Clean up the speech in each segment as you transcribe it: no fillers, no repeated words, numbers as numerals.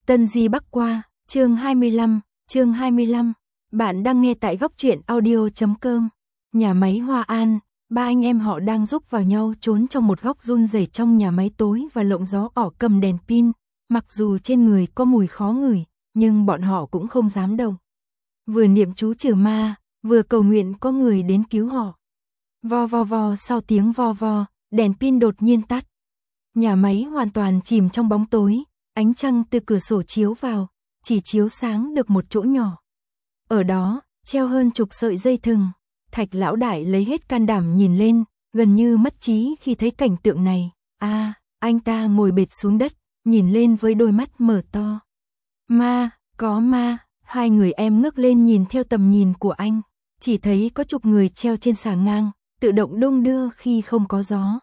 Tân Di Bắc Qua, chương 25. Bạn đang nghe tại góc truyện audio.com. Nhà máy Hoa An, ba anh em họ đang giúp vào nhau trốn trong một góc run rẩy trong nhà máy tối và lộng gió ỏ cầm đèn pin. Mặc dù trên người có mùi khó ngửi, nhưng bọn họ cũng không dám động. Vừa niệm chú trừ ma, vừa cầu nguyện có người đến cứu họ. Vo vo vo, sau tiếng vo vo, đèn pin đột nhiên tắt. Nhà máy hoàn toàn chìm trong bóng tối, ánh trăng từ cửa sổ chiếu vào, chỉ chiếu sáng được một chỗ nhỏ. Ở đó, treo hơn chục sợi dây thừng. Thạch lão đại lấy hết can đảm nhìn lên, gần như mất trí khi thấy cảnh tượng này. Anh ta ngồi bệt xuống đất, nhìn lên với đôi mắt mở to. Ma, có ma. Hai người em ngước lên nhìn theo tầm nhìn của anh, chỉ thấy có chục người treo trên xà ngang, tự động đung đưa khi không có gió.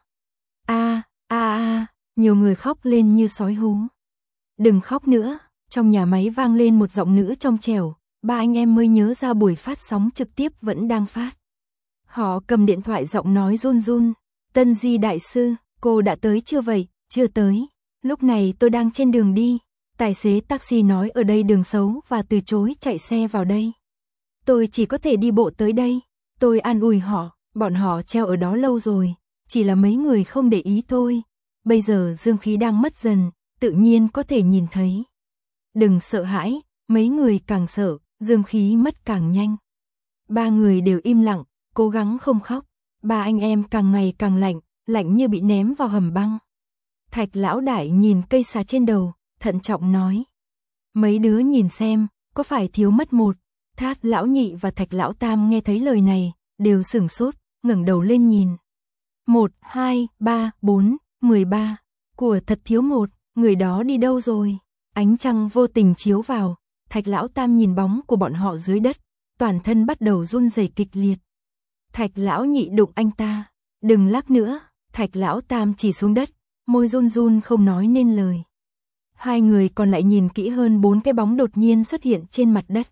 Nhiều người khóc lên như sói hú. Đừng khóc nữa, trong nhà máy vang lên một giọng nữ trong trẻo, ba anh em mới nhớ ra buổi phát sóng trực tiếp vẫn đang phát. Họ cầm điện thoại, giọng nói run run. Tân Di đại sư, cô đã tới chưa vậy? Chưa tới. Lúc này tôi đang trên đường đi. Tài xế taxi nói ở đây đường xấu và từ chối chạy xe vào đây. Tôi chỉ có thể đi bộ tới đây. Tôi an ủi họ, bọn họ treo ở đó lâu rồi, chỉ là mấy người không để ý thôi. Bây giờ dương khí đang mất dần, tự nhiên có thể nhìn thấy. Đừng sợ hãi, mấy người càng sợ, dương khí mất càng nhanh. Ba người đều im lặng, cố gắng không khóc. Ba anh em càng ngày càng lạnh, lạnh như bị ném vào hầm băng. Thạch lão đại nhìn cây xà trên đầu, thận trọng nói. Mấy đứa nhìn xem, có phải thiếu mất một? Thát lão nhị và Thạch lão tam nghe thấy lời này, đều sửng sốt, ngẩng đầu lên nhìn. 1, 2, 3, 4, 13. Của thật thiếu một, người đó đi đâu rồi? Ánh trăng vô tình chiếu vào, Thạch lão tam nhìn bóng của bọn họ dưới đất, toàn thân bắt đầu run rẩy kịch liệt. Thạch lão nhị đụng anh ta. Đừng lắc nữa. Thạch lão tam chỉ xuống đất, môi run run không nói nên lời. Hai người còn lại nhìn kỹ hơn, 4 cái bóng đột nhiên xuất hiện trên mặt đất.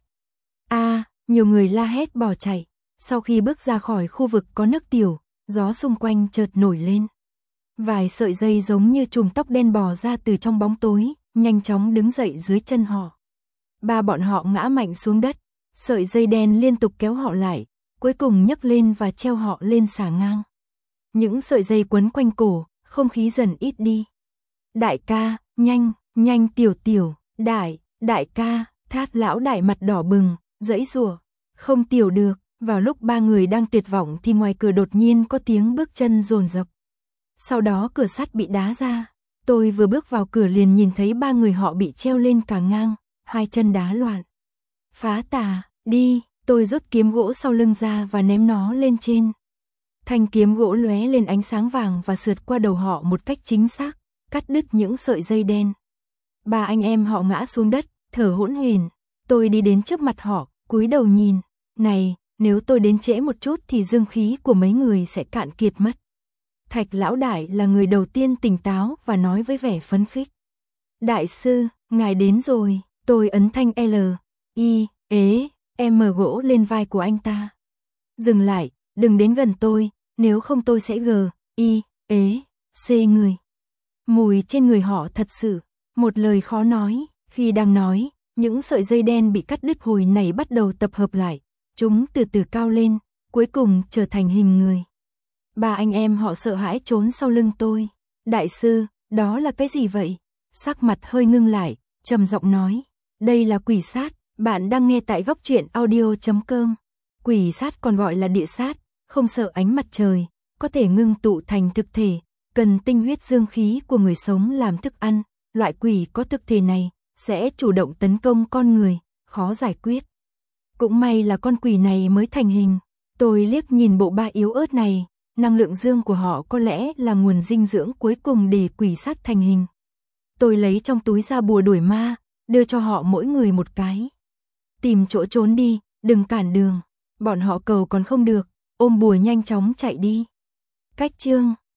Nhiều người la hét bỏ chạy. Sau khi bước ra khỏi khu vực có nước tiểu, gió xung quanh chợt nổi lên. Vài sợi dây giống như chùm tóc đen bò ra từ trong bóng tối, nhanh chóng đứng dậy dưới chân họ. Ba bọn họ ngã mạnh xuống đất, sợi dây đen liên tục kéo họ lại, cuối cùng nhấc lên và treo họ lên xà ngang. Những sợi dây quấn quanh cổ, không khí dần ít đi. Đại ca, nhanh tiểu, đại ca. Thát lão đại mặt đỏ bừng, giãy giụa, không tiểu được. Vào lúc ba người đang tuyệt vọng thì ngoài cửa đột nhiên có tiếng bước chân dồn dập. Sau đó cửa sắt bị đá ra. Tôi vừa bước vào cửa liền nhìn thấy ba người họ bị treo lên cả ngang, hai chân đá loạn. Phá tà, đi. Tôi rút kiếm gỗ sau lưng ra và ném nó lên trên. Thanh kiếm gỗ lóe lên ánh sáng vàng và sượt qua đầu họ một cách chính xác, cắt đứt những sợi dây đen. Ba anh em họ ngã xuống đất, thở hổn hển. Tôi đi đến trước mặt họ, cúi đầu nhìn. Này, nếu tôi đến trễ một chút thì dương khí của mấy người sẽ cạn kiệt mất. Thạch lão đại là người đầu tiên tỉnh táo và nói với vẻ phấn khích. Đại sư, ngài đến rồi. Tôi ấn thanh L, I, E, M gỗ lên vai của anh ta. Dừng lại, đừng đến gần tôi, nếu không tôi sẽ G, I, E, C người. Mùi trên người họ thật sự, một lời khó nói. Khi đang nói, những sợi dây đen bị cắt đứt hồi nãy bắt đầu tập hợp lại. Chúng từ từ cao lên, cuối cùng trở thành hình người. Ba anh em họ sợ hãi trốn sau lưng tôi. Đại sư, đó là cái gì vậy? Sắc mặt hơi ngưng lại, trầm giọng nói. Đây là quỷ sát, bạn đang nghe tại góc truyện audio.com. Quỷ sát còn gọi là địa sát, không sợ ánh mặt trời, có thể ngưng tụ thành thực thể, cần tinh huyết dương khí của người sống làm thức ăn. Loại quỷ có thực thể này sẽ chủ động tấn công con người, khó giải quyết. Cũng may là con quỷ này mới thành hình. Tôi liếc nhìn bộ ba yếu ớt này, năng lượng dương của họ có lẽ là nguồn dinh dưỡng cuối cùng để quỷ sát thành hình. Tôi lấy trong túi ra bùa đuổi ma, đưa cho họ mỗi người một cái. Tìm chỗ trốn đi, đừng cản đường. Bọn họ cầu còn không được, ôm bùa nhanh chóng chạy đi. Cách chương